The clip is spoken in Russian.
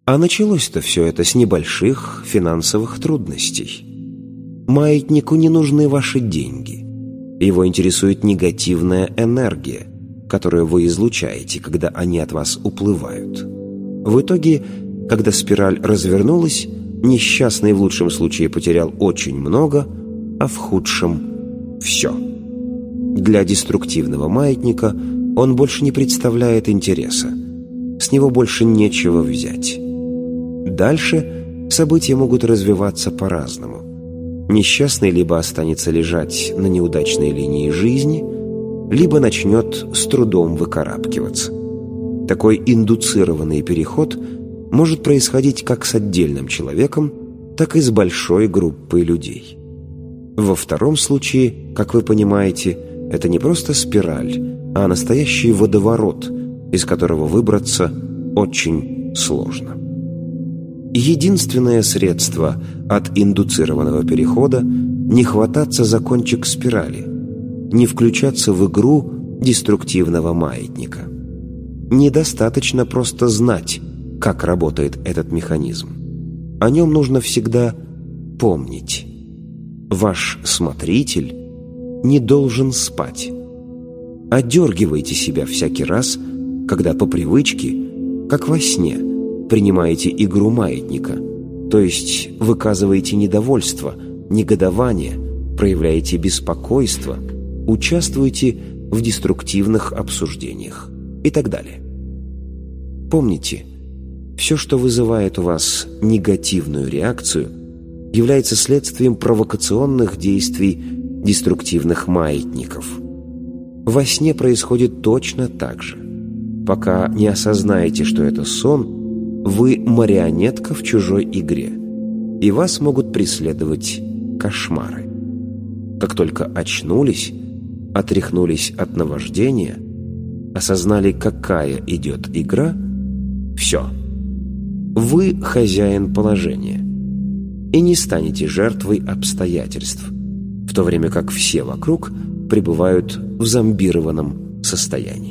А началось-то все это с небольших финансовых трудностей. Маятнику не нужны ваши деньги. Его интересует негативная энергия, которую вы излучаете, когда они от вас уплывают. В итоге, когда спираль развернулась, несчастный в лучшем случае потерял очень много, а в худшем – все. Для деструктивного маятника он больше не представляет интереса. С него больше нечего взять. Дальше события могут развиваться по-разному. Несчастный либо останется лежать на неудачной линии жизни, либо начнет с трудом выкарабкиваться. Такой индуцированный переход может происходить как с отдельным человеком, так и с большой группой людей. Во втором случае, как вы понимаете, это не просто спираль, а настоящий водоворот, из которого выбраться очень сложно. Единственное средство от индуцированного перехода – не хвататься за кончик спирали, не включаться в игру деструктивного маятника. Недостаточно просто знать, как работает этот механизм. О нем нужно всегда помнить. Ваш смотритель не должен спать. Одергивайте себя всякий раз, когда по привычке, как во сне, принимаете игру маятника, то есть выказываете недовольство, негодование, проявляете беспокойство, участвуете в деструктивных обсуждениях и так далее. Помните, все, что вызывает у вас негативную реакцию, является следствием провокационных действий деструктивных маятников. Во сне происходит точно так же. Пока не осознаете, что это сон, вы марионетка в чужой игре, и вас могут преследовать кошмары. Как только очнулись, отряхнулись от наваждения, осознали, какая идет игра, все. Вы хозяин положения и не станете жертвой обстоятельств, в то время как все вокруг пребывают в зомбированном состоянии.